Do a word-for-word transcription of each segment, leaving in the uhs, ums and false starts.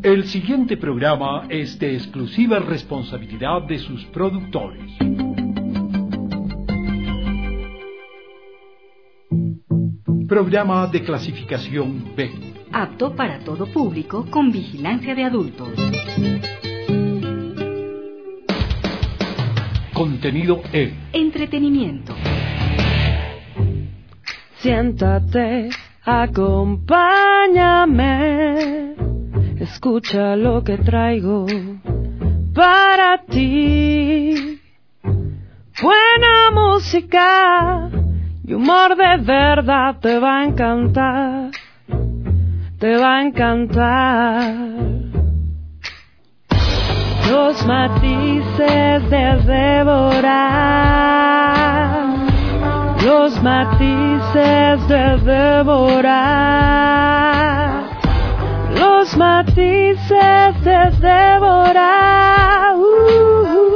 El siguiente programa es de exclusiva responsabilidad de sus productores. Programa de clasificación B. Apto para todo público con vigilancia de adultos. Contenido E. Entretenimiento. Siéntate, acompáñame, escucha lo que traigo para ti. Buena música y humor de verdad, te va a encantar, te va a encantar. Los matices de devorar, los matices de devorar, los matices de devorar. Uh, uh.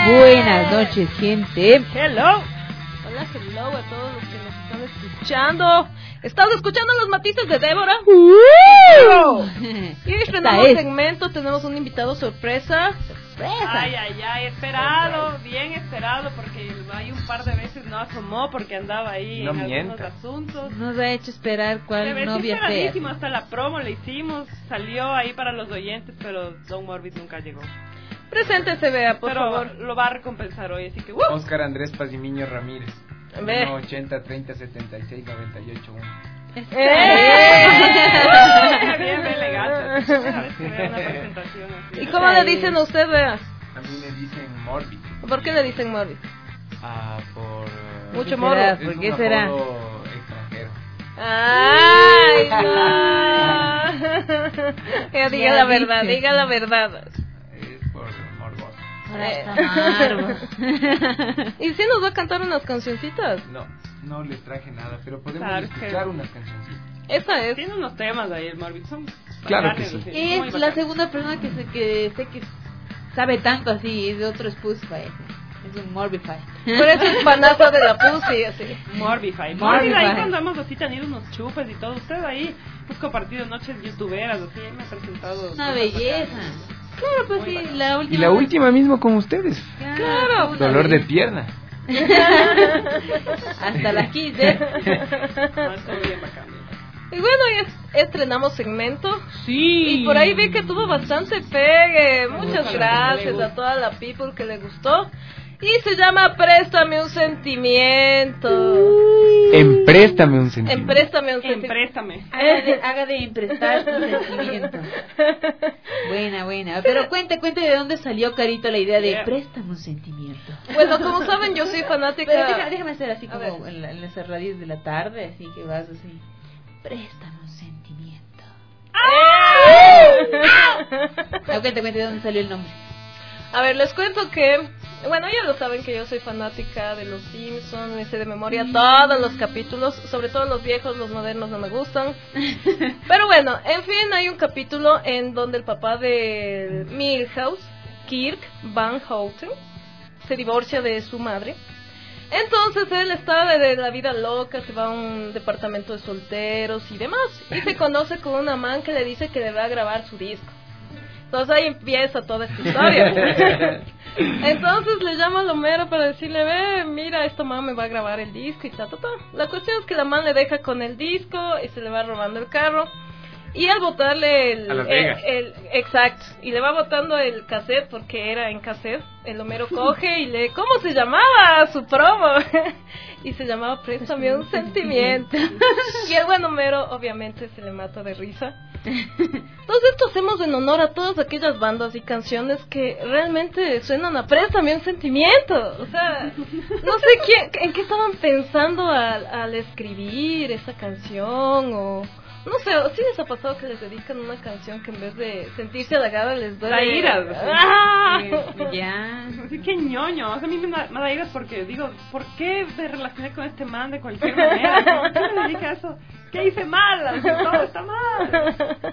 Buenas noches, gente. Hello. Hola, hello a todos los que nos están escuchando. ¿Estás escuchando los matices de Débora? Uh, Y estrenamos segmento, tenemos un invitado sorpresa. Sorpresa. Ay, ay, ay, esperado, bien esperado, porque hay un par de veces no asomó porque andaba ahí No en mienta. algunos asuntos. Nos ha hecho esperar Se cuál ve novia fea. esperadísimo, hasta la promo le hicimos, salió ahí para los oyentes, pero Don Morbid nunca llegó. Preséntese, vea, por pero favor. lo va a recompensar hoy, así que ¡uh! Oscar Andrés Pazimiño Ramírez. Ve. uno ochenta, treinta, setenta y seis, noventa y ocho, uno. ¡Eh! Bien, bien elegante. Sabes que vea una presentación así. ¿Y cómo le dicen a usted, vea? A mí me dicen Morbid. ¿Por qué le dicen Morbid? Ah, por... eh, Mucho ¿Qué morbo. será? es ¿Por un qué será? apodo extranjero. ¡Ay, no! Ya, diga Ya la verdad, dice. diga la verdad. Es por morboso. Ahora está Marvo. ¿Y si nos va a cantar unas cancioncitas? No, no les traje nada, pero podemos Claro que- escuchar unas cancioncitas. Esa es. Tiene unos temas ahí el Morbid, son Claro bacanes, que sí. así, muy Es la bacanes. segunda persona que, se, que sé que sabe tanto así, es de otro Spotify. Es un Morbify. Por eso es fanazo de la pussy, así. Morbify. Morbify. Morbid, ahí cuando hemos así tenido unos chupes y todo. Usted ahí hemos compartido noches youtuberas, así me ha presentado. Una cosas belleza. bacanas. Claro, pues Muy sí, bacán. la última. Y la última mismo con ustedes. Claro. puta Dolor de vida. pierna. Hasta las quince. No, estuvo bien bacán. Y bueno, ya estrenamos segmento. Sí. Y por ahí vi que tuvo bastante pegue. Muchas Muchas gracias gracias. a toda la people que le gustó. Y se llama Préstame un sentimiento. Empréstame un sentimiento. Empréstame un En sentimiento. préstame. Haga de, haga de emprestar tu sentimiento. Buena, buena. Pero cuente, cuente de dónde salió, Carito, la idea de Yeah. préstame un sentimiento. Bueno, como saben, yo soy fanática. Pero déjame, déjame hacer así A como ver. en, la, en las radios de la tarde, así que vas así. Préstame un sentimiento. No, cuente, cuente de dónde salió el nombre. A ver, les cuento que, bueno, ya lo saben que yo soy fanática de los Simpsons, me sé de memoria todos los capítulos, sobre todo los viejos, los modernos no me gustan. Pero bueno, en fin, hay un capítulo en donde el papá de Milhouse, Kirk Van Houten, se divorcia de su madre. Entonces él está de, de la vida loca, se va a un departamento de solteros y demás, y se conoce con una man que le dice que le va a grabar su disco. Entonces ahí empieza toda esta historia. Entonces le llama a Lomero para decirle, ve, mira, esta man me va a grabar el disco y ta, ta, ta. La cuestión es que la man le deja con el disco y se le va robando el carro. Y al botarle el, A Las el, Vegas. el- exacto, y le va botando el cassette porque era en cassette. El Homero coge y le, ¿cómo se llamaba su promo? Y se llamaba Préstame un sentimiento. Y el buen Homero obviamente se le mata de risa. Entonces esto hacemos en honor a todas aquellas bandas y canciones que realmente suenan a Préstame un sentimiento. O sea, no sé quién, en qué estaban pensando al, al escribir esa canción o... No sé, ¿sí les ha pasado que les dedican una canción que en vez de sentirse halagada les duele? Da ira. ¡Ah! Ya. Así que ñoño, o sea, a mí me da, me da ira porque digo, ¿por qué me relacioné con este man de cualquier manera? ¿Por qué me dediqué a eso? ¿Qué hice mal? O sea, todo está mal.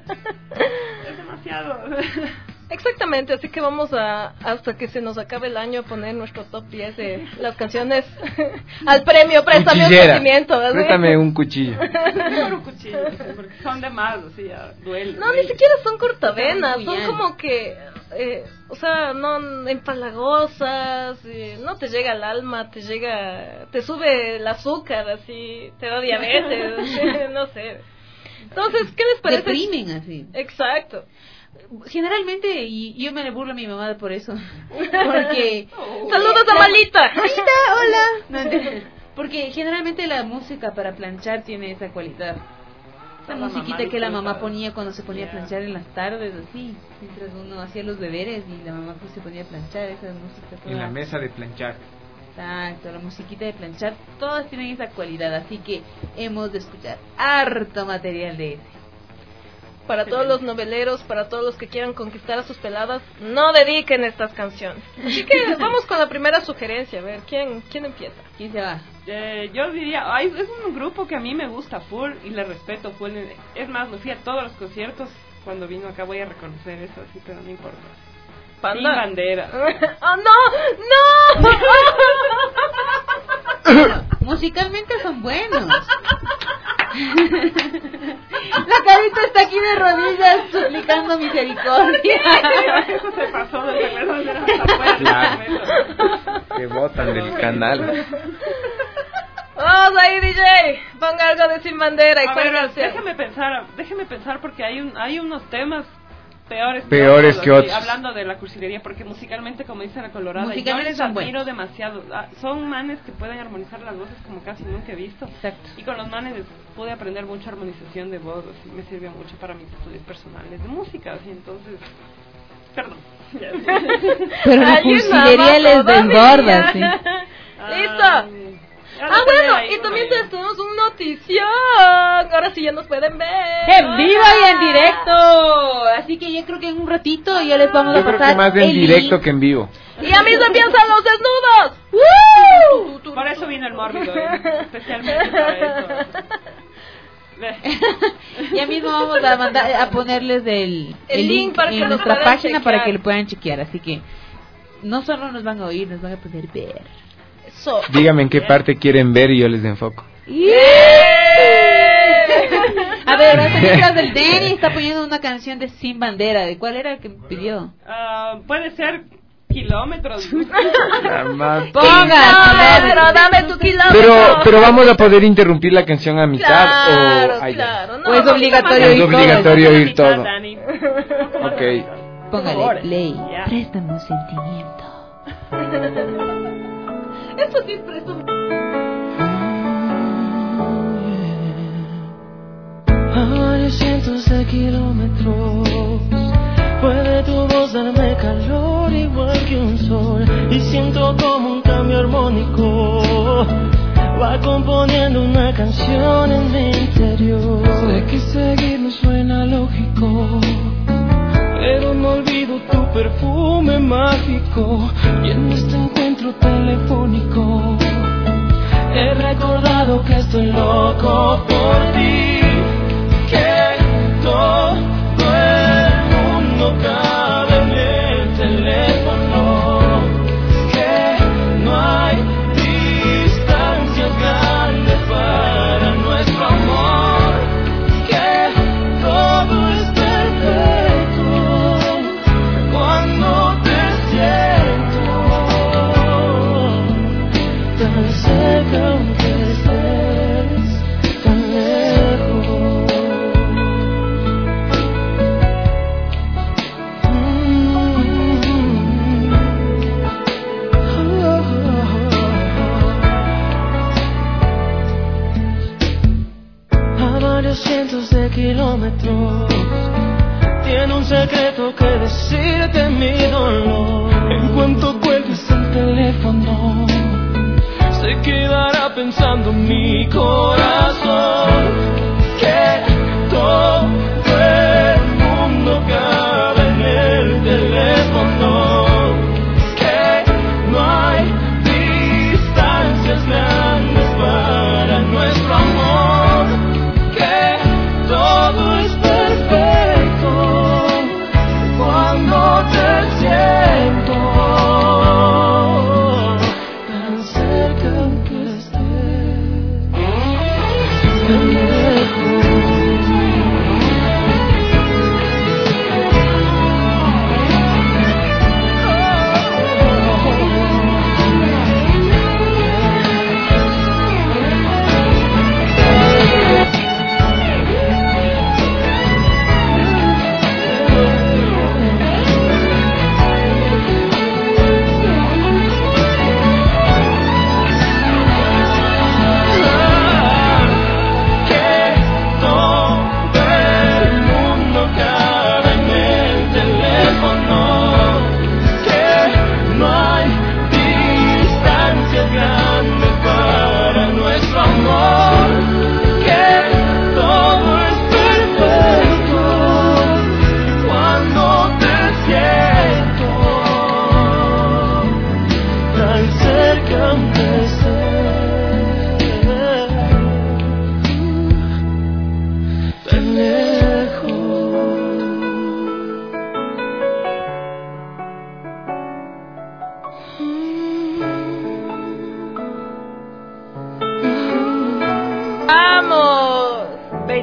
Es demasiado. Exactamente, así que vamos a, hasta que se nos acabe el año, a poner nuestro top diez de las canciones al premio Préstame un Cuchillera. sentimiento. ¿verdad? Préstame un cuchillo. Mejor un cuchillo, porque son de más, así ya duele. No, ni siquiera son cortavenas, Muy son bien. como que, eh, o sea, no empalagosas, eh, no te llega al alma, te llega, te sube el azúcar, así, te da diabetes, no sé. Entonces, ¿qué les parece? Deprimen así. Exacto. Generalmente, y yo me le burlo a mi mamá por eso. Porque. Saludos a Malita. Malita, hola. No, entiendo. Porque generalmente la música para planchar tiene esa cualidad. Esa La musiquita mamá que la disfruta. mamá ponía cuando se ponía a Yeah. planchar en las tardes, así. Mientras uno hacía los deberes y la mamá pues se ponía a planchar, esa música toda. En la mesa de planchar. Exacto, la musiquita de planchar, todas tienen esa cualidad, así que hemos de escuchar harto material de ese. Para todos los noveleros, para todos los que quieran conquistar a sus peladas, no dediquen estas canciones. Así que vamos con la primera sugerencia, a ver, ¿quién, quién empieza? ¿Quién se va? Eh, yo diría, ay, es un grupo que a mí me gusta full y le respeto full. Es más, me fui a todos los conciertos. Cuando vino acá voy a reconocer eso, así, pero no importa. Sin Panda. bandera. ¡Oh, no! ¡No! Bueno, musicalmente son buenos. La carita está aquí de rodillas suplicando misericordia. Eso se pasó del regreso de hasta afuera. Claro. Que botan del canal. Vamos ahí, D J. Ponga algo de Sin Bandera. ¿Y A cuál ver, canción? déjeme pensar, déjeme pensar porque hay un, hay unos temas peores, Peores que otros. hablando de la cursilería, porque musicalmente, como dice la Colorada, yo Musicalmente les son admiro buenos. demasiado. Ah, son manes que pueden armonizar las voces como casi nunca he visto. Exacto. Y con los manes pude aprender mucha armonización de voz, así me sirvió mucho para mis estudios personales de música, así entonces, perdón. Pero la Alguien cursilería ama les todo, desborda, sí. Listo. Ay, ya Ah, lo bueno, tenía ahí, y también bueno. tenemos un notición. Ahora sí ya nos pueden ver. En vivo y en directo. Así que yo creo que en un ratito ya les vamos Yo a creo pasar que más en el directo link. que en vivo. Y a mí se empiezan los desnudos. ¡Woo! Por eso vino el mórbido, ¿eh? Especialmente para eso. Ve. Ya mismo vamos a mandar a ponerles el, El el link link para que en lo nuestra puedan página chequear. para que lo puedan chequear. Así que no solo nos van a oír, nos van a poder ver. Eso. Dígame en qué parte quieren ver y yo les enfoco. A ver, las películas del Denny está poniendo una canción de Sin Bandera. ¿De cuál era que pidió? Ah, puede ser kilómetros. La más- Kilómetro, dame tu kilómetro. Pero, pero vamos a poder interrumpir la canción a mitad Claro, o... Ay, ya. claro. No, O es no, obligatorio Es oír todo. obligatorio oír Mitad, todo. Dani. Ok. Póngale play. Ya. Préstame un sentimiento. Eso sí presta. A varios cientos de kilómetros puede tu voz darme calor igual que un sol, y siento como un cambio armónico va componiendo una canción en mi interior. Sé que seguir no suena lógico, pero no olvido tu perfume mágico, y en este encuentro telefónico he recordado que estoy loco por ti, que todo el mundo cabe en el teléfono, que no hay distancias grandes para nuestro amor, que todo es perfecto cuando te siento tan cerca aunque estés tan lejos. A varios cientos de kilómetros tiene un secreto que decirte mi dolor. En cuanto cuelgues el teléfono se quedará pensando mi corazón, que todo el mundo cabe en el teléfono, que no hay distancias grandes para nuestro amor, que todo es perfecto cuando te siento tan cerca aunque estés tan lejos. Que todo el mundo cabe en el teléfono, que no hay distancias grandes para nuestro amor, que todo es perfecto cuando te siento tan cerca aunque estés tan lejos.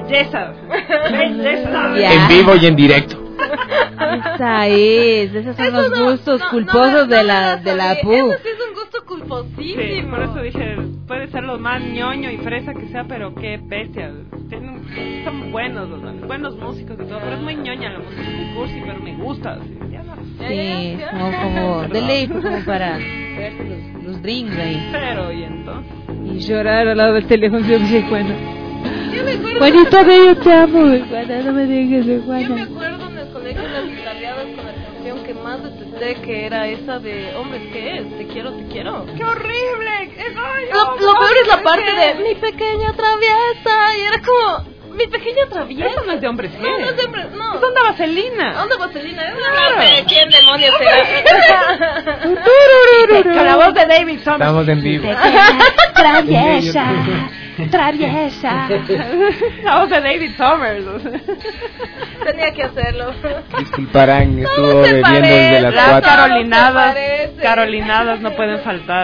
belleza. Belleza. Ya. En vivo y en directo. Esa es, esos son los no, gustos no, no culposos me- de no la me de la sabía. Pu. Eso sí es un gusto culposísimo. Sí, por eso dije, puede ser lo más ñoño y fresa que sea, pero qué bestia. Tienen, son buenos, los manes, buenos músicos y todo, pero es muy ñoña la música, es muy cursi, pero me gusta. Así, ya no. Sí, como, como de ley, como para verse los, los drinks ahí. Pero, y entonces. Y llorar al lado del teléfono, yo dije, bueno. Yo me acuerdo, Juanito, ve, yo te amo, Juana, no me dejes, yo me Juana. acuerdo en el colegio las guitarreadas con la canción que más detesté, que era esa de Hombres, ¿qué es? Te quiero, te quiero. ¡Qué horrible! ¡Es Lo, lo peor es la parte de mi pequeña traviesa, y era como, mi pequeña traviesa. Eso no es de hombres, ¿qué? No, no es de hombres, no. Es onda vaselina. ¿Dónde Vaselina? Es Claro. una de quién demonios será. Con la voz de David Summers. Estamos en vivo. Traviesa, traviesa. La voz de David Summers. o sea. Tenía que hacerlo. Disculparán, estuvo No se bebiendo desde las parece. Las cuatro. carolinadas, ¿Cómo te parece? carolinadas no pueden faltar.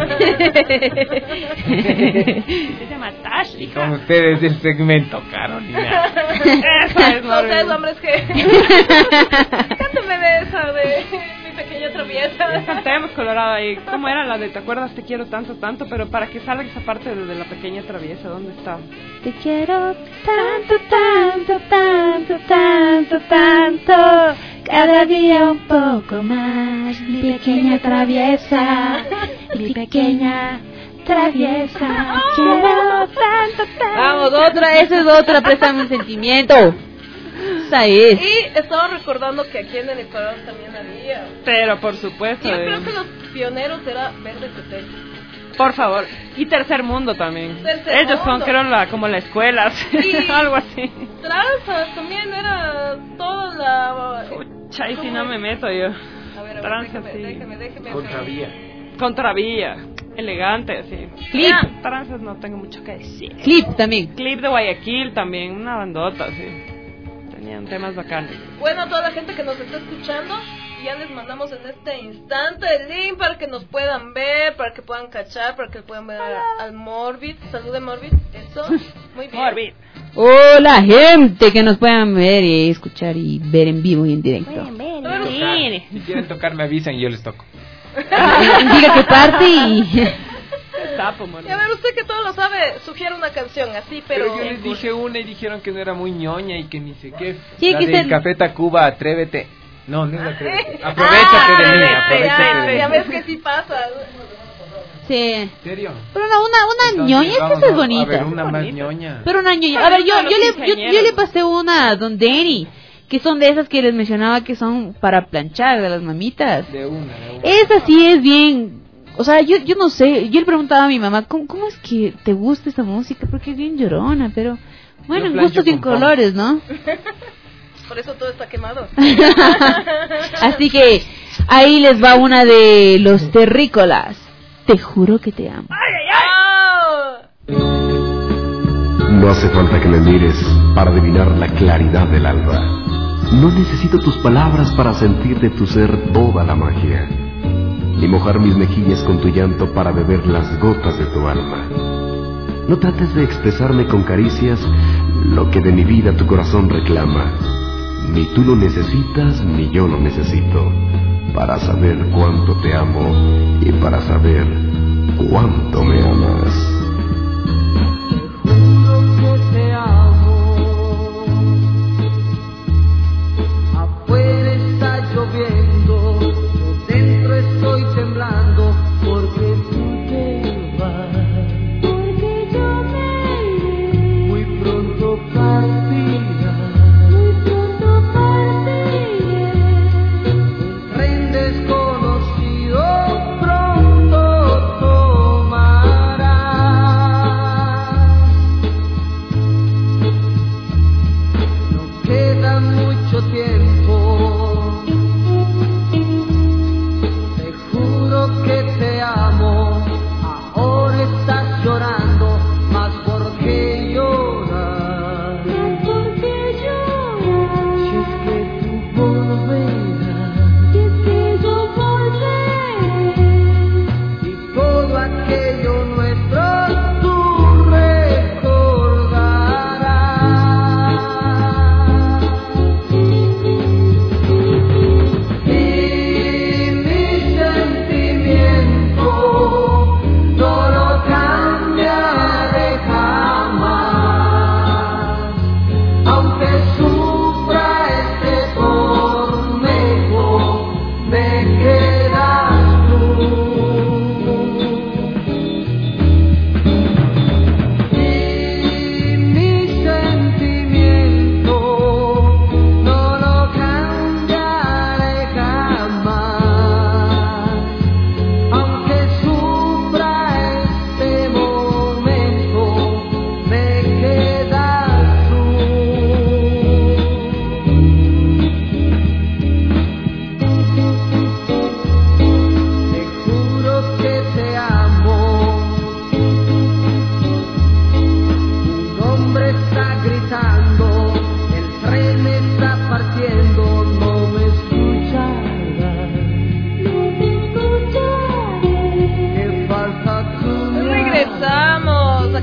Se llama Tash, Y con ustedes el segmento Carolina. Eso es, No ustedes, Marvin. hombres, que cántame de esa de mi pequeña traviesa. Cantemos Colorado ahí. ¿Cómo era la de te acuerdas? Te quiero tanto, tanto, pero para que salga esa parte de, de la pequeña traviesa, ¿dónde está? Te quiero tanto, tanto, tanto, tanto, tanto. Cada día un poco más. Mi pequeña traviesa, mi pequeña traviesa. Quiero tanto, tanto. Vamos, otra, eso es otra, préstame un sentimiento. Esa es. Y estaba recordando que aquí en el Ecuador también había. Pero por supuesto. Yo eh, creo que los pioneros era Verde Tetel. Por favor. Y Tercer Mundo también. Tercer Ellos son, Mundo. creo, la, como la escuela, así, Sí. algo así. Tranzas también era toda la. Pucha, ahí sí no me meto yo. A ver, a ver, Tranza, déjeme, sí. déjeme, déjeme. Contravía. Contravía. Elegante, así. Clip. Ya, tranzas no tengo mucho que decir. Clip también. Clip de Guayaquil también, una bandota, sí. Tenían temas bacanes. Bueno, a toda la gente que nos está escuchando, ya les mandamos en este instante el link para que nos puedan ver, para que puedan cachar, para que puedan ver a- al Morbid. Salude Morbid, eso, muy bien. Morbid. Hola, gente que nos puedan ver y escuchar y ver en vivo y en directo. Mire. Si quieren tocar me avisan y yo les toco. Diga qué parte y... Sapo, Morbid. Y a ver, usted que todo lo sabe, sugiere una canción así, pero... Pero yo les dije una y dijeron que no era muy ñoña y que ni sé qué. Sí, la que del se- Café Tacuba, Atrévete. No, no es Atrévete. Aprovechate de mí, Ah, aprovechate ya, de ya mí. ves que sí pasa. Sí. ¿En serio? Pero una, una, una Entonces, ñoña, es que vamos esa es a- bonita. A ver, una más Bonita. ñoña. Pero una ñoña. A ver, yo, Para yo, los le, yo, quinceañeros. yo le pasé una a Don Denny, que son de esas que les mencionaba que son para planchar, de las mamitas. De una, de una. Esa sí es bien... O sea, yo, yo no sé, yo le preguntaba a mi mamá, ¿cómo, ¿cómo es que te gusta esta música? Porque es bien llorona, pero... Bueno, Yo en plancho gustos y en con pom. colores, ¿no? Por eso todo está quemado. Así que ahí les va una de los terrícolas. Te juro que te amo. ¡Ah! No hace falta que me mires para adivinar la claridad del alba. No necesito tus palabras para sentir de tu ser toda la magia, ni mojar mis mejillas con tu llanto para beber las gotas de tu alma. No trates de expresarme con caricias lo que de mi vida tu corazón reclama. Ni tú lo necesitas, ni yo lo necesito, para saber cuánto te amo y para saber cuánto me amas. Te amo. Afuera está lloviendo, yo dentro estoy temblando porque tú te vas. Porque yo me iré. Muy pronto partirás. Muy pronto partiré. Un tren desconocido pronto tomarás.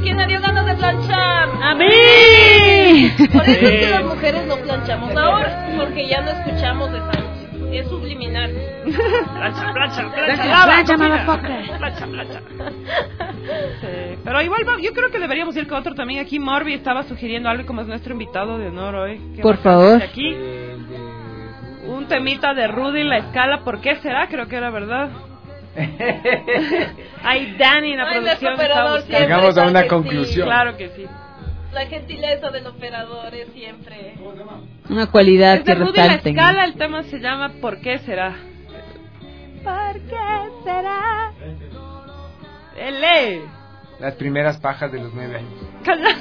¿quién le dio ganas de planchar? ¡A mí! Por eso es que las mujeres no planchamos ahora, porque ya no escuchamos de Thanos. Es subliminal. Plancha, plancha, plancha, Plancha, lava, plancha, cocina. motherfucker. Plancha, plancha. Sí, pero igual va- yo creo que deberíamos ir con otro también. Aquí Morbi estaba sugiriendo algo como es nuestro invitado de honor hoy. Qué Por bacán. favor. Y aquí un temita de Rudy la escala. ¿Por qué será? Creo que era verdad. Ahí Dani en la Ay, producción nuestro está operador buscando. siempre. Llegamos a una Claro que conclusión. Claro que sí. La gentileza del operador es siempre. Una cualidad Es que de Rudy la resalten. escala. El tema se llama ¿Por qué será? ¿Por qué será? ¡Ele! Las primeras pajas de los nueve años. Cala-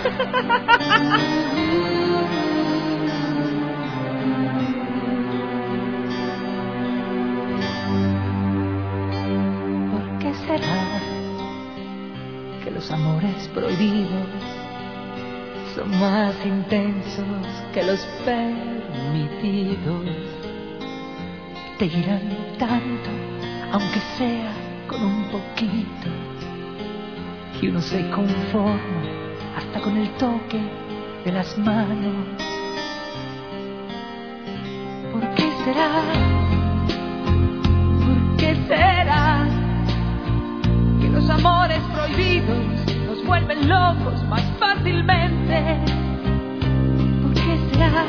¿Por qué será que los amores prohibidos son más intensos que los permitidos? Te irán tanto, aunque sea con un poquito, que uno se conforma hasta con el toque de las manos. ¿Por qué será? ¿Por qué será que los amores prohibidos nos vuelven locos más fácilmente? ¿Por qué será?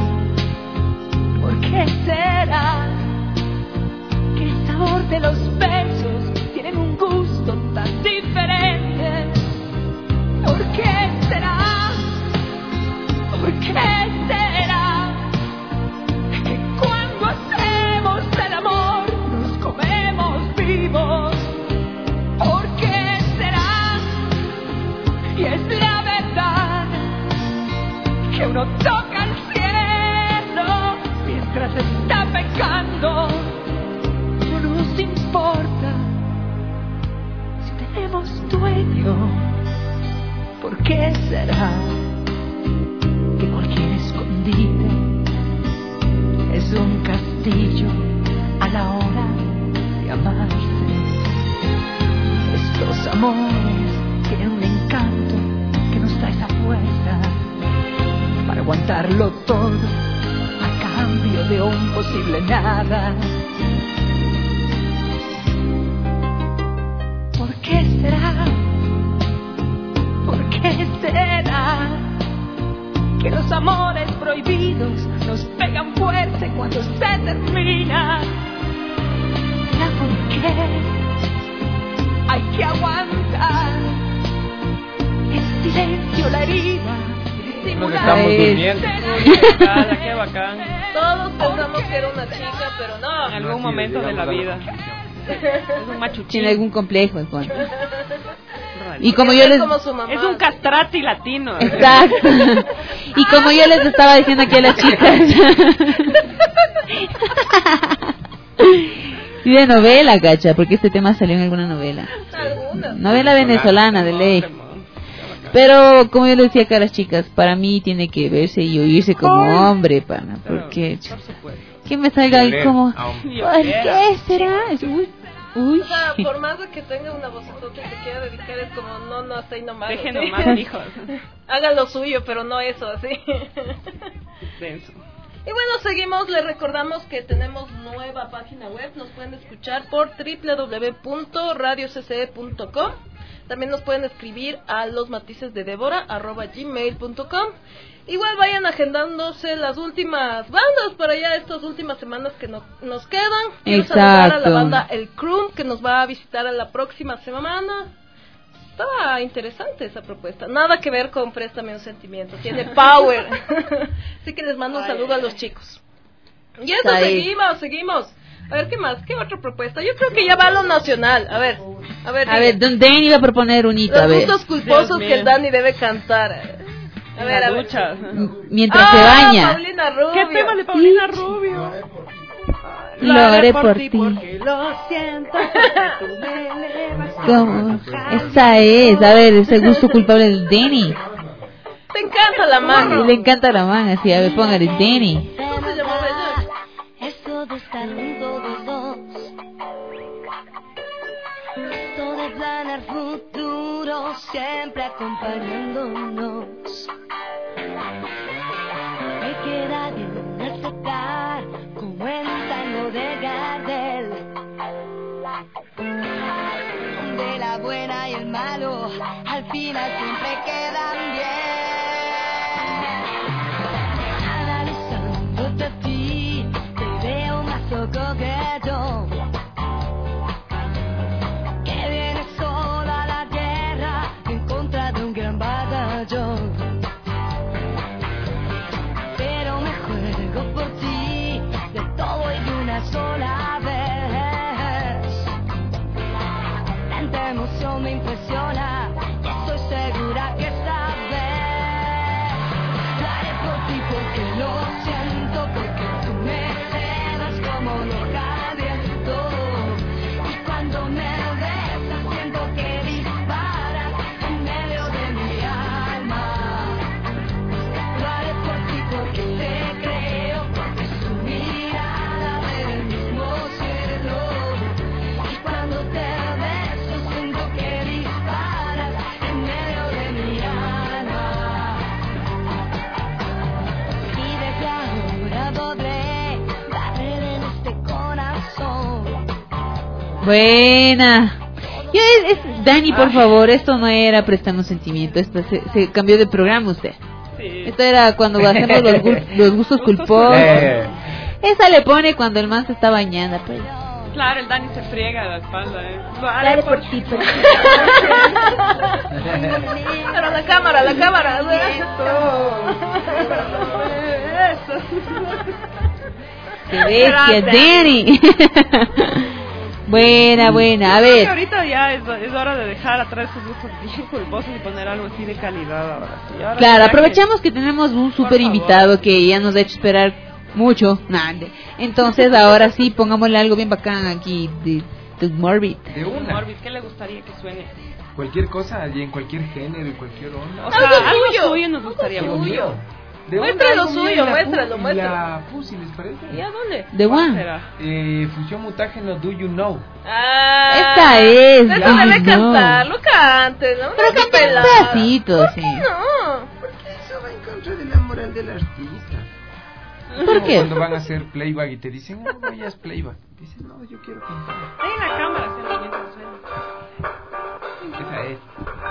¿Por qué será que el sabor de los besos tienen un gusto tan diferente? ¿Por qué será? ¿Por qué será que cuando hacemos el amor nos comemos vivos? ¿Por qué será? Y es la verdad que uno toca el cielo mientras está pecando. No nos importa si tenemos dueño. ¿Por qué será que cualquier escondite es un castillo a la hora de amarse? Estos amores tienen un encanto que nos da esa fuerza para aguantarlo todo a cambio de un posible nada. ¿Por qué será? ¿Por qué será que los amores prohibidos nos pegan fuerte cuando se termina? ¿Será por qué hay que aguantar en silencio la herida? Nos estamos durmiendo. Cala, qué bacán. Todos pensamos que era una chica, pero no. En algún momento de la vida. Es un machuchín. Tiene algún complejo en cuanto. Y como yo Es les como su mamá. Es un castrati latino. Exacto. Y como yo les estaba diciendo aquí a las chicas. Y de novela, cacha, porque este tema salió en alguna novela. Algunas. Novela venezolana de ley. Pero como yo le decía acá a las chicas, para mí tiene que verse y oírse como hombre, pana, porque Por supuesto. que me salga ahí como, Ah, ¿por qué será? Uy, uy. O sea, por más de que tenga una vocesota que quiera dedicar, es como, no, no, hasta ahí nomás. Dejen así. nomás, hijos. Haga lo suyo, pero no eso, así. Denso. Y bueno, seguimos, les recordamos que tenemos nueva página web, nos pueden escuchar por doble u doble u doble u punto radio c c e punto com. También nos pueden escribir a los matices de Débora arroba gmail punto com. Igual vayan agendándose las últimas bandas para ya estas últimas semanas que no, nos quedan. Quiero saludar a la Exacto. banda El Crum, que nos va a visitar a la próxima semana. Está interesante esa propuesta. Nada que ver con Préstame un Sentimiento. Tiene power. Así que les mando un saludo a los chicos. Y eso, Está ahí. seguimos, seguimos. A ver, ¿qué más? ¿Qué otra propuesta? Yo creo que ya va a lo nacional. A ver, a ver. A ver, diga. Don Danny iba a proponer un hito, a Los ver. gustos culposos Dios que mío. el Dani debe cantar. A En ver, la a ver. ducha. Mientras Ah, se baña. Paulina Rubio. ¿Qué tema de Paulina Rubio? Lo haré por ti. porque lo siento. Tú me elevas. ¿Cómo? Esa es, a ver, ese gusto culpable del Danny. Te encanta la mano. Le encanta la mano, así, a ver, póngale Danny. ¿Cómo se llamaba ella? Esto de estar juntos los dos Trato de planear futuro, siempre acompañándonos. Me queda bien aceptar como el tango de Gardel, donde la buena y el malo al final siempre quedan bien. Analizándote a ti, te veo más loco que yo, que vienes sola a la guerra en contra de un gran batallón. Pero me juego por ti de todo y de una sola vez. Tanta emoción me impresiona, y estoy segura que esta vez lo haré por ti porque lo siento, porque tú me cedas como loca al viento. Y cuando me besas siento que disparas en medio de mi alma. Lo haré por ti porque te creo, porque es tu mirada del mismo cielo. Y cuando te beso siento que disparas en medio de mi alma. Y desde ahora podré darle en este corazón. Buena. Ya es, es- Dani, por favor, esto no era prestando sentimiento, esto se, se cambió de programa usted. Sí. Esto era cuando hacemos los, gu- los gustos culposos. Eh, Esa le pone cuando el man se está bañando, pues. Claro, el Dani se friega la espalda, ¿eh? Dale por ti, por ti. Pero la cámara, la cámara. ¡Qué bestia, Dani! Buena, buena. A Creo que ver, ahorita ya es, es hora de dejar atrás esos gustos bien culposos y poner algo así de calidad ahora sí. Ahora claro, ya aprovechamos que tenemos un super favor. invitado que ya nos ha hecho esperar mucho. Nande. Entonces, ahora sí, pongámosle algo bien bacán aquí de, de Morbid. de que- una. Morbid, ¿qué le gustaría que suene? Cualquier cosa, y en cualquier género y cualquier onda. O sea, Algo algo suyo. suyo nos gustaría Algo mucho. mío. De Muéstralo una, algo mío suyo, y la muéstralo, pu- y muéstralo. La Pussy, ¿les parece? ¿Y a dónde? The ¿Cuál One. será? Eh, fusión mutágeno, Do You Know. Ah, Esta es, Eso Do debe You Know. cantarlo, cántelo. Pero no canta un pelada. pedacito, sí. No. Porque eso va en contra de la moral del artista. ¿Por Como qué? cuando van a hacer playback y te dicen, no, vayas playback. Dicen, no, yo quiero cantar. Ahí en la cámara, se lo mientras suena. Esa es.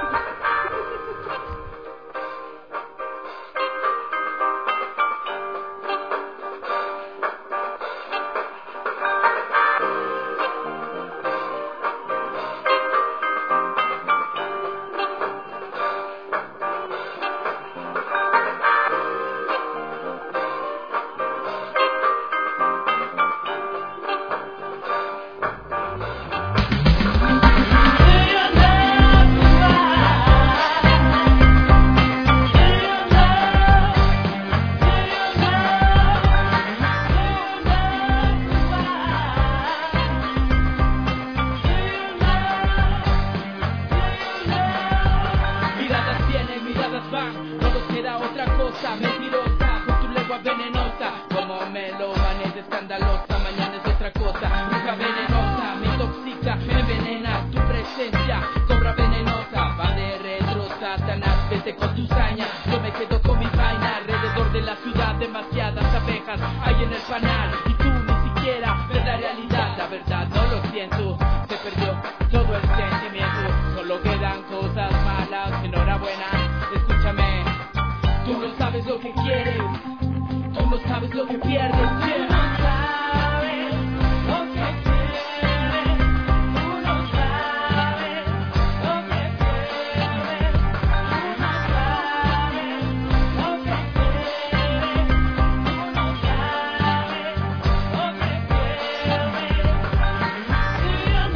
Miradas vienen, miradas van, todo será otra cosa, mentirosa, con tu lengua venenosa, como melómanes escandalosa, mañana es otra cosa, bruja venenosa, me intoxica, me envenena, tu presencia, cobra venenosa, va de retro, Satanás, vete con tu saña, yo me quedo con mi vaina, alrededor de la ciudad, demasiadas abejas hay en el panal, y tú ni siquiera ves la realidad, la verdad no lo siento, se perdió todo el sentimiento, solo quedan cosas malas, enhorabuena, escúchame, tú no sabes lo que quieres, tú no sabes lo que pierdes, tú no sabes lo que quieres, tú no sabes lo que pierdes, tú no sabes lo que quieres, tú no sabes lo que pierdes, tú no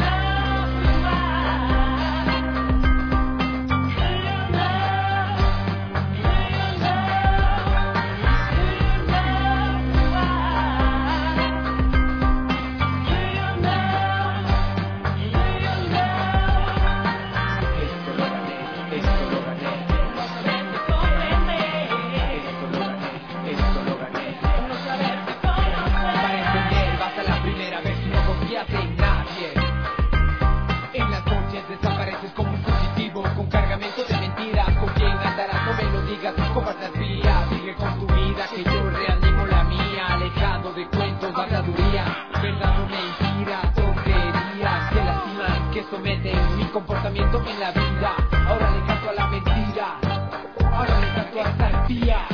sabes. que someten mi comportamiento en la vida. Ahora le canto a la mentira, ahora le canto a esta arpía.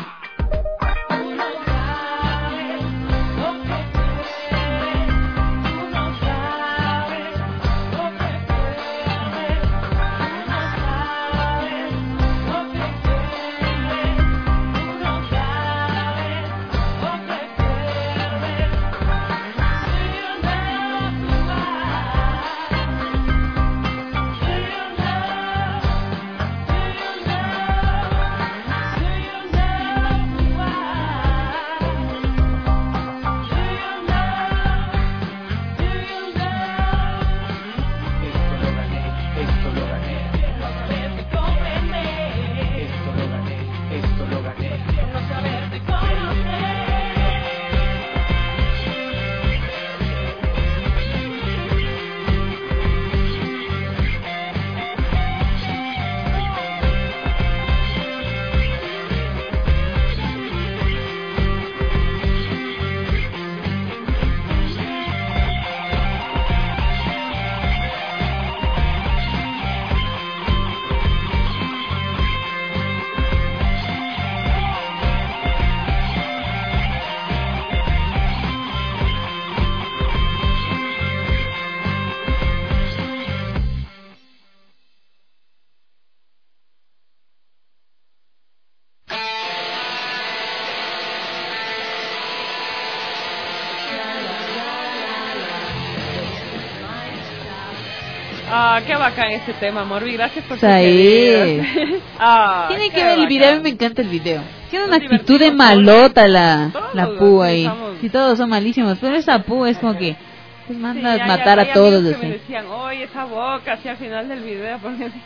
Ah, qué bacán este tema, Morbi. Gracias por Said. ah, Tiene qué que ver el bacán. video, a mí me encanta el video. Tiene una Nos actitud de divertimos malota la, todos, la todos Pú ahí. estamos- Sí, todos son malísimos, pero esa Pú es como que pues Sí, manda hay- a matar hay a todos. amigos que me Así. decían, oye, esa boca, así al final del video, porque así.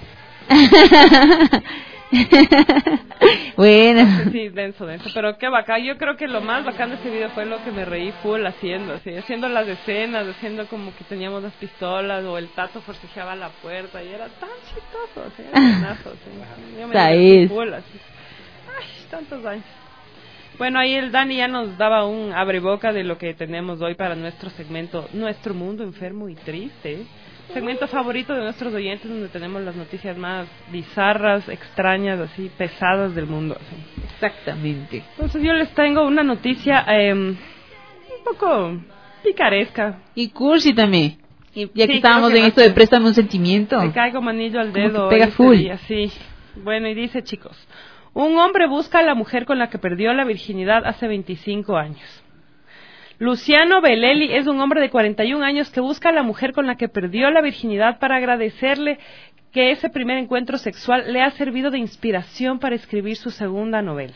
Bueno. Sí, denso, denso, pero qué bacán. Yo creo que lo más bacán de ese video fue lo que me reí full haciendo, así, haciendo las escenas, haciendo como que teníamos las pistolas o el Tato forcejeaba la puerta y era tan chistoso, así, era buenazo, así. Yo me Said. divertí full, así. Ay, tantos años. Bueno, ahí el Dani ya nos daba un abreboca de lo que tenemos hoy para nuestro segmento Nuestro Mundo Enfermo y Triste. Segmento favorito de nuestros oyentes, donde tenemos las noticias más bizarras, extrañas, así, pesadas del mundo. Así. Exactamente. Entonces yo les tengo una noticia eh, un poco picaresca. Y cursi también. Y, Ya sí, que estábamos creo que en va esto a de ser- préstame un sentimiento. Me cae como anillo al Como dedo. que pega hoy full. este día, sí. Bueno, y dice, chicos, un hombre busca a la mujer con la que perdió la virginidad hace veinticinco años. Luciano Belelli es un hombre de cuarenta y un años que busca a la mujer con la que perdió la virginidad para agradecerle que ese primer encuentro sexual le ha servido de inspiración para escribir su segunda novela.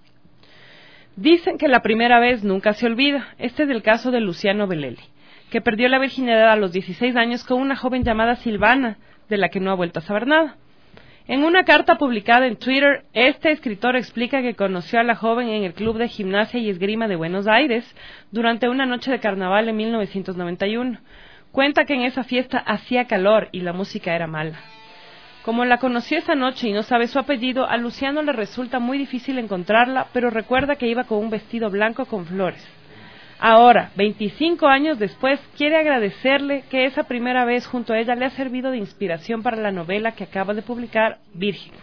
Dicen que la primera vez nunca se olvida. Este es el caso de Luciano Belelli, que perdió la virginidad a los dieciséis años con una joven llamada Silvana, de la que no ha vuelto a saber nada. En una carta publicada en Twitter, este escritor explica que conoció a la joven en el Club de Gimnasia y Esgrima de Buenos Aires durante una noche de carnaval en mil novecientos noventa y uno. Cuenta que en esa fiesta hacía calor y la música era mala. Como la conoció esa noche y no sabe su apellido, a Luciano le resulta muy difícil encontrarla, pero recuerda que iba con un vestido blanco con flores. Ahora, veinticinco años después, quiere agradecerle que esa primera vez junto a ella le ha servido de inspiración para la novela que acaba de publicar, Virgen.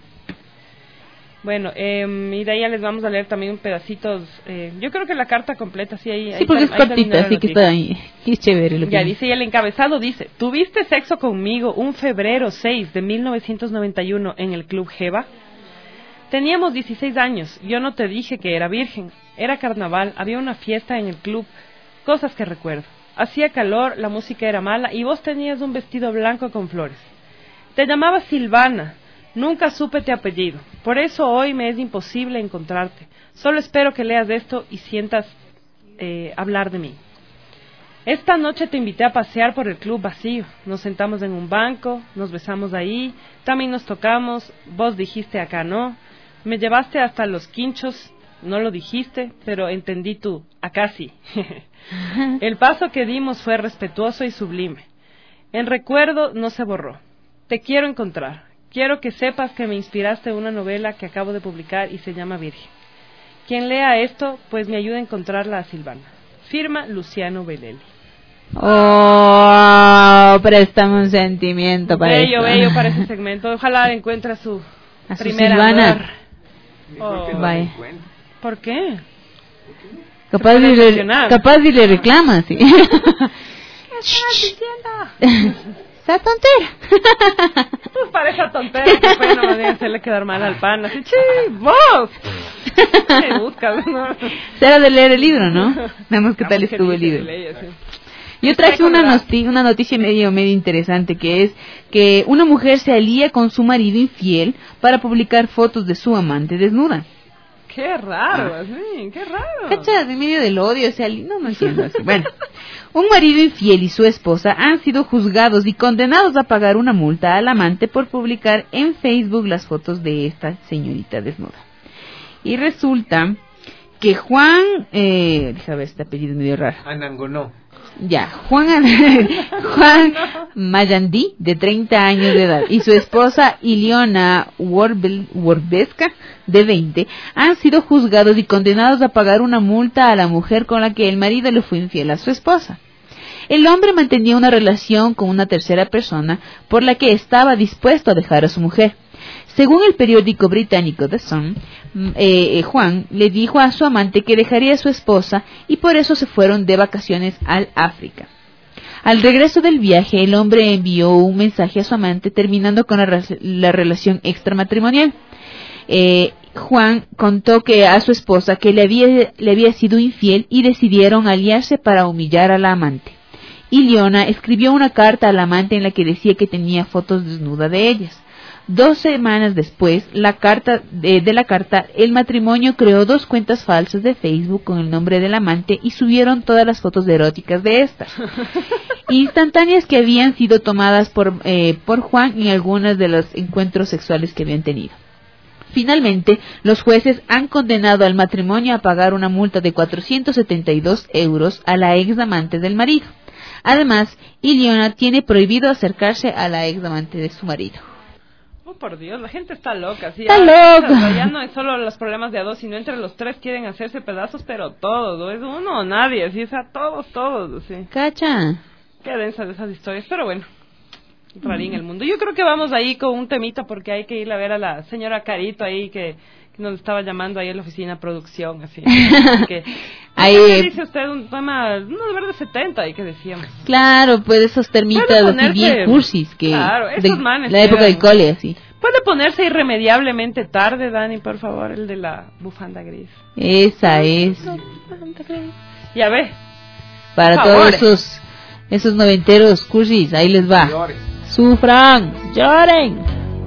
Bueno, eh, y de ahí ya les vamos a leer también pedacitos. Eh, yo creo que la carta completa, sí, ahí. Sí, porque es cortita, así que está ahí. Y es chévere. Lo Ya que... dice, y el encabezado dice: ¿Tuviste sexo conmigo un febrero seis de mil novecientos noventa y uno en el Club Jeva? Teníamos dieciséis años, yo no te dije que era virgen. Era carnaval, había una fiesta en el club, cosas que recuerdo. Hacía calor, la música era mala y vos tenías un vestido blanco con flores. Te llamabas Silvana, nunca supe tu apellido, por eso hoy me es imposible encontrarte. Solo espero que leas esto y sientas eh, hablar de mí. Esta noche te invité a pasear por el club vacío. Nos sentamos en un banco, nos besamos ahí, también nos tocamos, vos dijiste acá no. Me llevaste hasta los quinchos, no lo dijiste, pero entendí tú, acá sí. El paso que dimos fue respetuoso y sublime. El recuerdo no se borró. Te quiero encontrar. Quiero que sepas que me inspiraste en una novela que acabo de publicar y se llama Virgen. Quien lea esto, pues me ayuda a encontrarla a Silvana. Firma Luciano Belelli. Oh, préstame un sentimiento para bello, esto. bello para ese segmento. Ojalá encuentre a su A su primera Silvana. amor. Oh. Vaya. ¿Por qué? Capaz Se puede de le, mencionar. capaz de le reclama, sí. Esa tontera. Pues para esa tontera que fue una manera de hacerle quedar mal al pan. Así, sí, vos. Me buscas, ¿no? Será de leer el libro, ¿no? Veamos qué tal estuvo el libro. Yo traje una, noti- una noticia medio medio interesante, que es que una mujer se alía con su marido infiel para publicar fotos de su amante desnuda. Qué raro, así, qué raro. ¿Cachas? En medio del odio se alía. No, no entiendo así. Bueno, un marido infiel y su esposa han sido juzgados y condenados a pagar una multa al amante por publicar en Facebook las fotos de esta señorita desnuda. Y resulta que Juan, eh, déjame ver, este apellido es medio raro. Anangonó. Ya, Juan, Juan Mayandí, de treinta años de edad, y su esposa Iliona Warbesca, de veinte, han sido juzgados y condenados a pagar una multa a la mujer con la que el marido le fue infiel a su esposa. El hombre mantenía una relación con una tercera persona por la que estaba dispuesto a dejar a su mujer. Según el periódico británico The Sun, eh, Juan le dijo a su amante que dejaría a su esposa y por eso se fueron de vacaciones al África. Al regreso del viaje, el hombre envió un mensaje a su amante terminando con la, la relación extramatrimonial. Eh, Juan contó que a su esposa que le había, le había sido infiel y decidieron aliarse para humillar a la amante. Iliona escribió una carta al amante en la que decía que tenía fotos desnudas de ellas. Dos semanas después la carta, de, de la carta, el matrimonio creó dos cuentas falsas de Facebook con el nombre del amante y subieron todas las fotos eróticas de estas, instantáneas que habían sido tomadas por, eh, por Juan en algunos de los encuentros sexuales que habían tenido. Finalmente, los jueces han condenado al matrimonio a pagar una multa de cuatrocientos setenta y dos euros a la ex amante del marido. Además, Iliona tiene prohibido acercarse a la ex amante de su marido. Oh, por Dios, la gente está loca. ¿Sí? Está ya, loca. Ya no es solo los problemas de a dos, sino entre los tres quieren hacerse pedazos, pero todos, no es uno o nadie, así, o sea, todos, todos, sí. Cacha. Qué densas esas historias, pero bueno, rarín el mundo. Yo creo que vamos ahí con un temita porque hay que ir a ver a la señora Carito ahí que, que nos estaba llamando ahí en la oficina producción, así. que, ahí ¿qué dice usted? Un tema, no, de verdad, setenta, ahí que decíamos. Claro, pues esos termitas así bien cursis que claro, esos de manes la época eran, del cole, así. Puede ponerse irremediablemente tarde, Dani, por favor, el de la bufanda gris. Esa es. Ya ve. Para todos esos esos noventeros cursis, ahí les va. Llores. Sufran, lloren.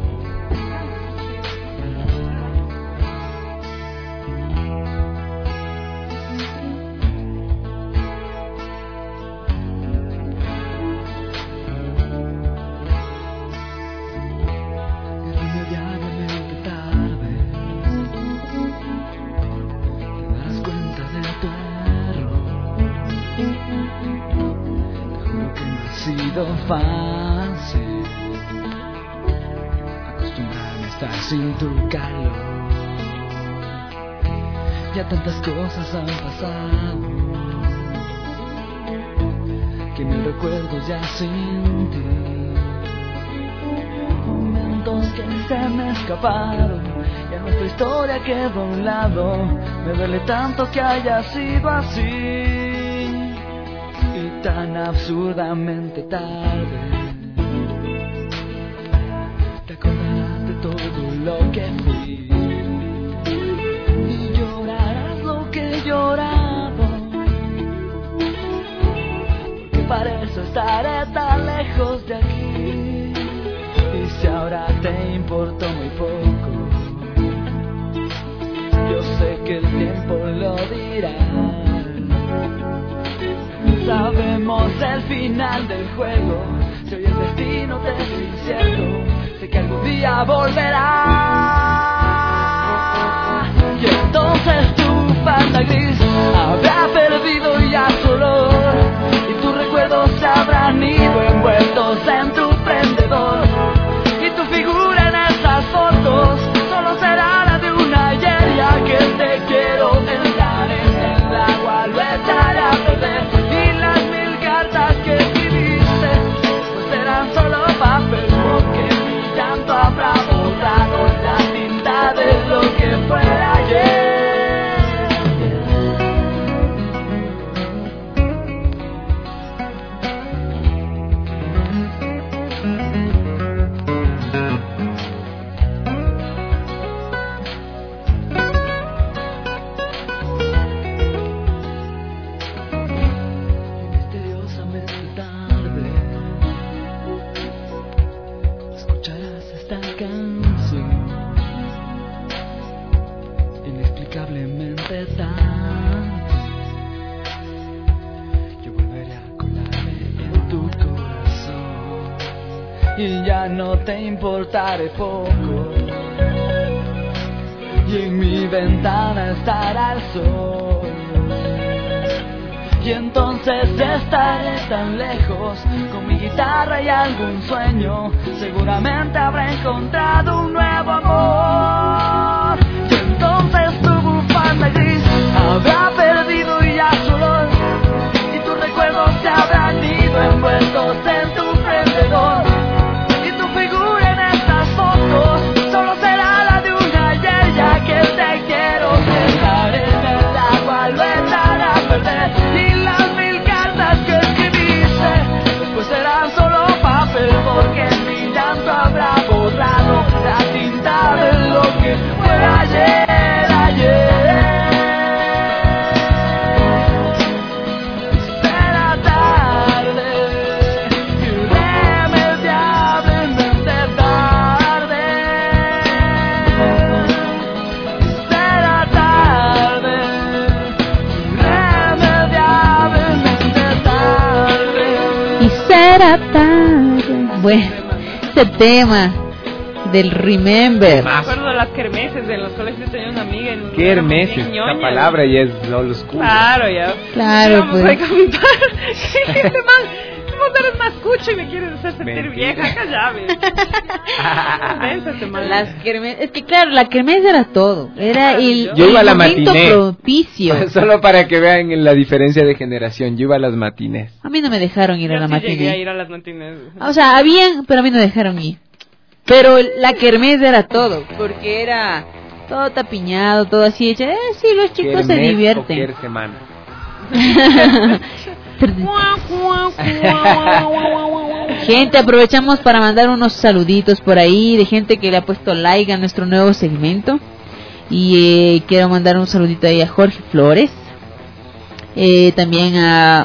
Fácil acostumbrarme a estar sin tu calor. Ya tantas cosas han pasado que mil recuerdos ya sin ti, momentos que se me escaparon. Ya nuestra historia quedó a un lado. Me duele tanto que haya sido así y tan absurdamente tarde. Te acordarás de todo lo que fui y llorarás lo que he llorado, porque para eso estaré tan lejos de aquí. Y si ahora te importó muy poco, yo sé que el tiempo lo dirá. Sabemos el final del juego, si hoy el destino te es incierto, sé que algún día volverá. Y entonces tu fanda gris habrá perdido ya su olor, y tus recuerdos se habrán ido envueltos en tu prendedor, y tu figura en esas fotos solo será la de una ayer. Ya que te quiero entrar en el agua, lo echaré a perder, y las mil cartas solo papel, porque mi llanto habrá borrado la tinta de lo que fue ayer. Y ya no te importaré poco, y en mi ventana estará el sol, y entonces estaré tan lejos, con mi guitarra y algún sueño, seguramente habré encontrado un nuevo amor, y entonces tu bufanda gris habrá perdido ya su olor, y tus recuerdos se habrán ido envueltos en tu prendedor. Solo será la de un ayer, ya que te quiero dejar en el agua, lo echará a perder. Y las mil cartas que escribiste después serán solo papel, porque mi llanto habrá borrado la tinta de lo que fue ayer, ayer. Será tarde, irremediablemente tarde. Será tarde. Bueno, ese tema del Remember. Me acuerdo de las kermeses en los colegios. Tenía una amiga en ¿Qué hermeses? La palabra ya es lo oscuro. Claro, ya. Claro, vamos pues. a cantar. Este man, vos eres más cucho y me quieres hacer sentir Mentira. vieja. Callame. Vénsate, man. Las kermes, es que claro, la kermés era todo. Era el, Yo iba a el la momento matiné. propicio. Solo para que vean la diferencia de generación. Yo iba a las matines. A mí no me dejaron ir Yo a la sí llegué a matiné. ir a las matines. O sea, habían, pero a mí no dejaron ir. Pero la kermés era todo, porque era todo tapiñado, todo así hecho. Eh, sí, los chicos se Kermés divierten. cualquier semana. Gente, aprovechamos para mandar unos saluditos por ahí de gente que le ha puesto like a nuestro nuevo segmento. Y eh, quiero mandar un saludito ahí a Jorge Flores, eh, también a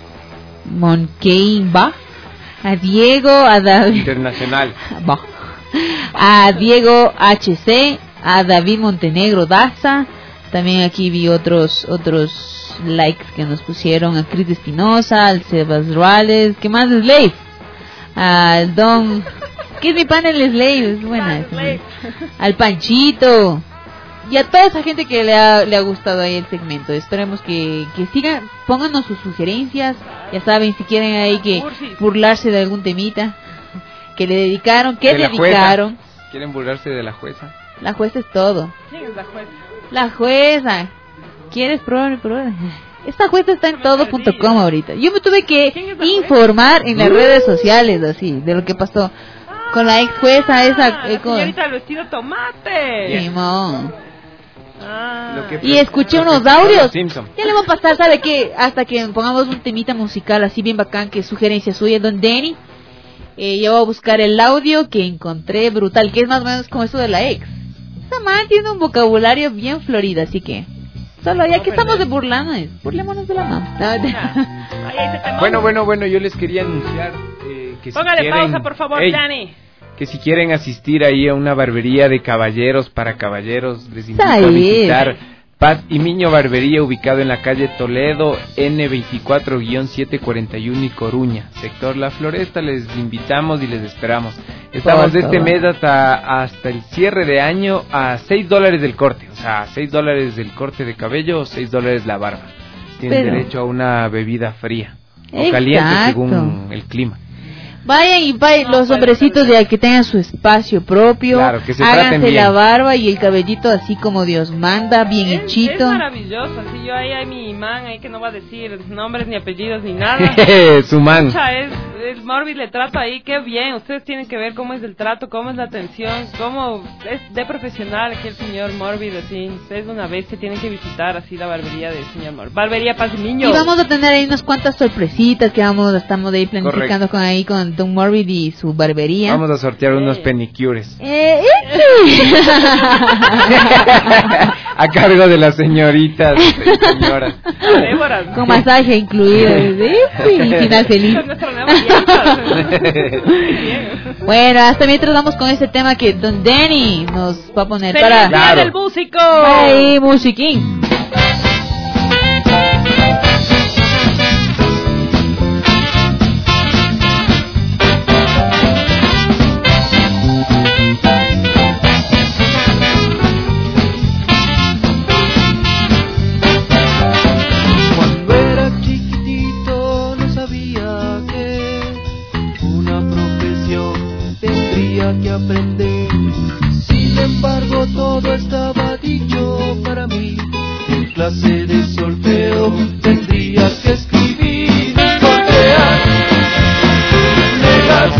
Monkeimba, a Diego, a David Internacional. Bah. A Diego H C, a David Montenegro Daza. También aquí vi otros otros likes que nos pusieron, a Cris Espinosa, al Sebas Ruales, ¿qué más? Slave, al Don, ¿qué es mi pan el Slave? Es buena esa, ¿no? Al Panchito y a toda esa gente que le ha, le ha gustado ahí el segmento. Esperemos que, que sigan, pónganos sus sugerencias, ya saben, si quieren ahí que burlarse de algún temita que le dedicaron, que De la dedicaron. jueza. ¿Quieren burlarse de la jueza? La jueza es todo. ¿Quién es la jueza? La jueza. ¿Quieres probar? Probar? Esta jueza está en todo punto com ahorita. Yo me tuve que informar en las redes sociales, así, de lo que pasó con la ex jueza esa. Ah, eh, la con... señorita del vestido tomate. Simón. Ah. Lo que Y escuché lo que unos fue audios. Los Simpson. Ya le voy a pasar, ¿sabe qué? Hasta que pongamos un temita musical así bien bacán, que es sugerencia suya, don Denny. Eh, yo voy a buscar el audio que encontré brutal, que es más o menos como eso de la ex. Esa man tiene un vocabulario bien florido, así que solo ya que estamos de burlando, burlémonos de la mamá. No, Bueno, bueno, bueno, yo les quería anunciar eh, que si Póngale quieren, pausa, por favor, Ey, Dani. que si quieren asistir ahí a una barbería de caballeros para caballeros, les invito a Saber. visitar Paz y Miño Barbería, ubicado en la calle Toledo, N veinticuatro siete cuarenta y uno y Coruña, sector La Floresta. Les invitamos y les esperamos. Estamos de este mes hasta, hasta el cierre de año a seis dólares del corte, o sea, seis dólares del corte de cabello o seis dólares la barba. Tienen Pero- derecho a una bebida fría o Exacto. caliente según el clima. Vayan y vayan, los hombrecitos ya que tengan su espacio propio, claro, que se traten háganse bien. la barba y el cabellito así como Dios manda, bien Es, hechito. es maravilloso, así yo ahí hay mi imán ahí que no va a decir nombres ni apellidos ni nada. Su man. Pucha, es, el Morbid le trato ahí, qué bien, ustedes tienen que ver cómo es el trato, cómo es la atención, cómo es de profesional aquí el señor Morbid, así, ustedes una vez que tienen que visitar así la barbería del señor Morbid, barbería Paz y Niño. Y vamos a tener ahí unas cuantas sorpresitas que vamos, estamos de ahí planificando. Correcto. con ahí con Don Morbid y su barbería. Vamos a sortear unos penicures. Eh, A cargo de las señoritas, señoras. con masaje incluido. ¿Sí? Y final feliz. Bueno, hasta mientras vamos con este tema que Don Danny nos va a poner ¡Feliz para... día Claro. del músico! ¡Ay, musiquín! Cuando era chiquitito no sabía que una profesión tendría que aprender. Sin embargo todo estaba dicho para mí. En clase de solfeo tendría que escribir, golpear, negas,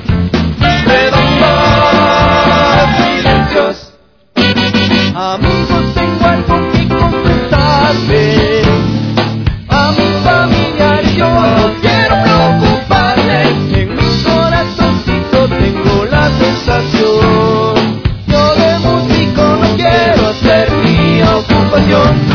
redondas, silencios. Amigos, tengo algo que confesarme. A mi familia yo no quiero preocuparme. En mi corazoncito tengo la sensación. Yo de músico no quiero hacer mi ocupación.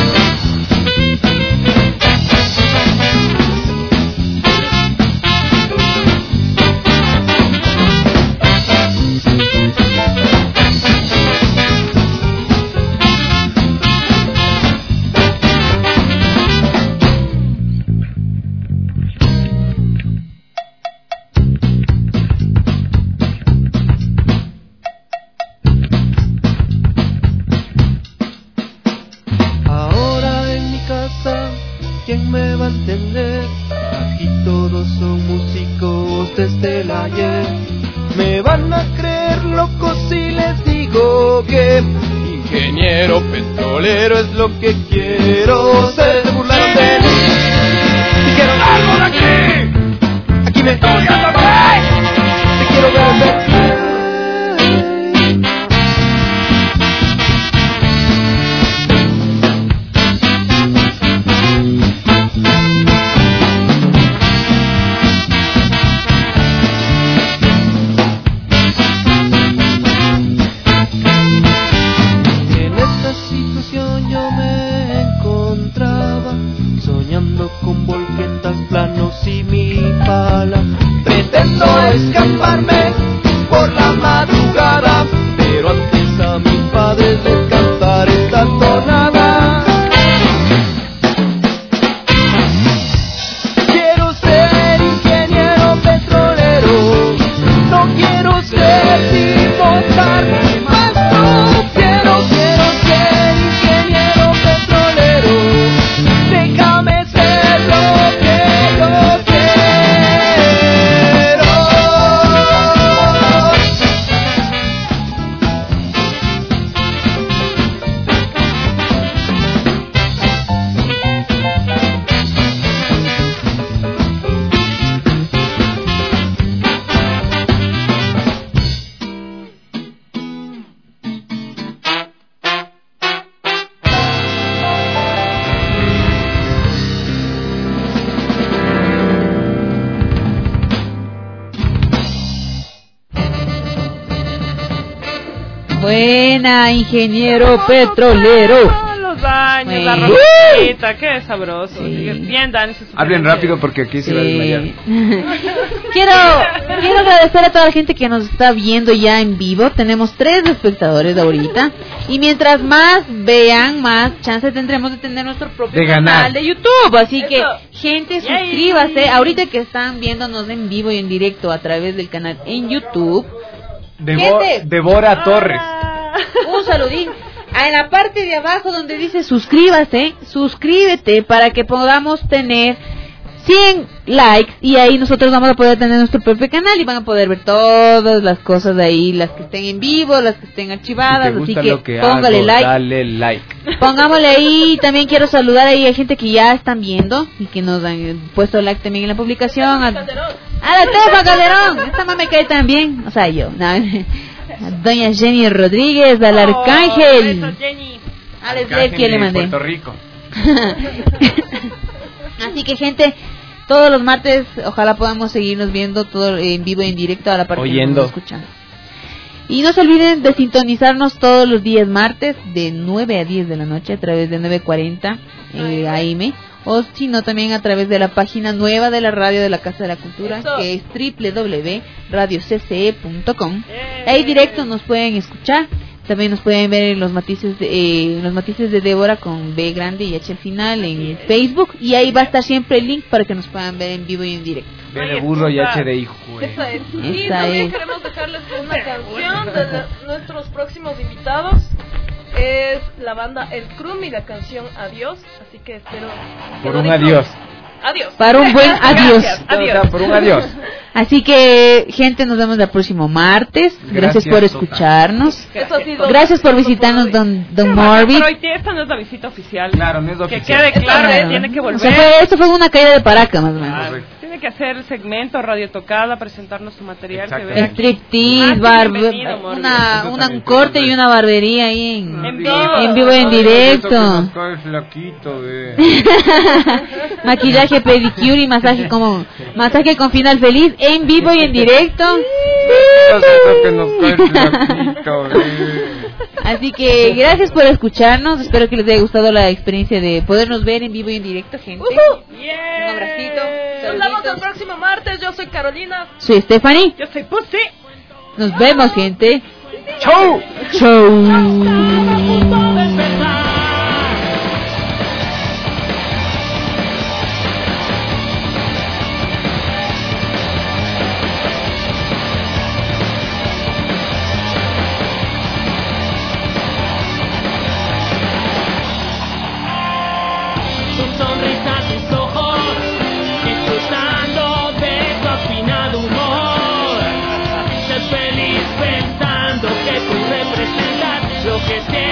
Ahora en mi casa, ¿quién me va a entender? Aquí todos son músicos desde el ayer. Me van a creer loco si les digo que ingeniero petrolero es lo que quiero ser. Se burlaron de mí, dijeron algo de aquí. Aquí me estoy a tocar. Te quiero ver. En esta situación yo me encontraba soñando con volquetas, planos y mi pala. Pretendo escaparme por la madrugada, pero antes a mi padre le cantar esta tonada. Quiero ser ingeniero petrolero, no quiero ser pilotar más, no quiero, quiero ser ingeniero petrolero. Déjame ser lo que yo quiero. Buena, ingeniero petrolero. Ah, los baños, la Bueno. rosita, qué sabroso. Sí. Bien, Dani. su Hablen sugerencia. rápido porque aquí se va a desmayar. Quiero, quiero agradecer a toda la gente que nos está viendo ya en vivo. Tenemos tres espectadores ahorita. Y mientras más vean, más chance tendremos de tener nuestro propio De ganar. canal de YouTube. Así que, Eso. gente, Yay. suscríbase. Ahorita que están viéndonos en vivo y en directo a través del canal en YouTube. Devo- Gente. Devora Torres. Un saludín. En la parte de abajo donde dice suscríbase, suscríbete para que podamos tener cien likes y ahí nosotros vamos a poder tener nuestro propio canal y van a poder ver todas las cosas de ahí, las que estén en vivo, las que estén archivadas, Si te gusta así que, lo que póngale hago, like. dale like. Pongámosle ahí, también quiero saludar ahí a gente que ya están viendo y que nos han puesto like también en la publicación. A, a la Tefa Calderón, esta mamá me cae también, o sea yo, no, a doña Jenny Rodríguez, al Arcángel, Besos, Jenny. a Leslie que le mandé. Puerto Rico. Así que gente, todos los martes ojalá podamos seguirnos viendo todo en vivo y en directo a la parte Oyendo. que nos escuchan. Y no se olviden de sintonizarnos todos los días martes de nueve a diez de la noche a través de nueve cuarenta eh, A M, o si no también a través de la página nueva de la radio de la Casa de la Cultura, Eso. que es doble u doble u doble u punto radio c c e punto com. Ahí directo nos pueden escuchar. También nos pueden ver en los matices de, eh, los matices de Débora con B grande y H al final en Facebook, y ahí va a estar siempre el link para que nos puedan ver en vivo y en directo. B de burro y H de hijo. Esa es. Y Esa también es. queremos dejarles una canción de la- nuestros próximos invitados. Es la banda El Crum y la canción Adiós. Así que espero. que Por lo un disfruten. adiós. Adiós. Para un buen adiós. Gracias, O sea, adiós. por un adiós. Así que, gente, nos vemos el próximo martes. Gracias, Gracias, por Tota. escucharnos. Eso ha sido Gracias por todo visitarnos, hoy. don, don Sí, Morbid. Pero hoy esta no es la visita oficial. Claro, no es Que oficial. quede claro, Claro. tiene que O volver. sea, fue, esto fue una caída de paraca, más o menos. Ah, tiene que hacer el segmento Radio Tocada, presentarnos su material. Que Exacto. vea aquí. Striptease, Ah, bar, bienvenido, Morbid. una, Eso una, un también, corte sí, y una barbería ahí en, En vivo. en vivo y en directo. Flaquito, ve. Maquillaje, pedicure y masaje como masaje con final feliz en vivo y en directo. que nos cae flaquito, ve. Así que gracias por escucharnos. Espero que les haya gustado la experiencia de podernos ver en vivo y en directo, gente. Un abracito. Nos vemos el próximo martes. Yo soy Carolina. Soy Stephanie. Yo soy Pussy. Nos vemos, gente. ¡Chau! Chau. Tu sonrisa, tus ojos, disfrutando de tu afinado humor. Ser feliz pensando que tú representas lo que sientes.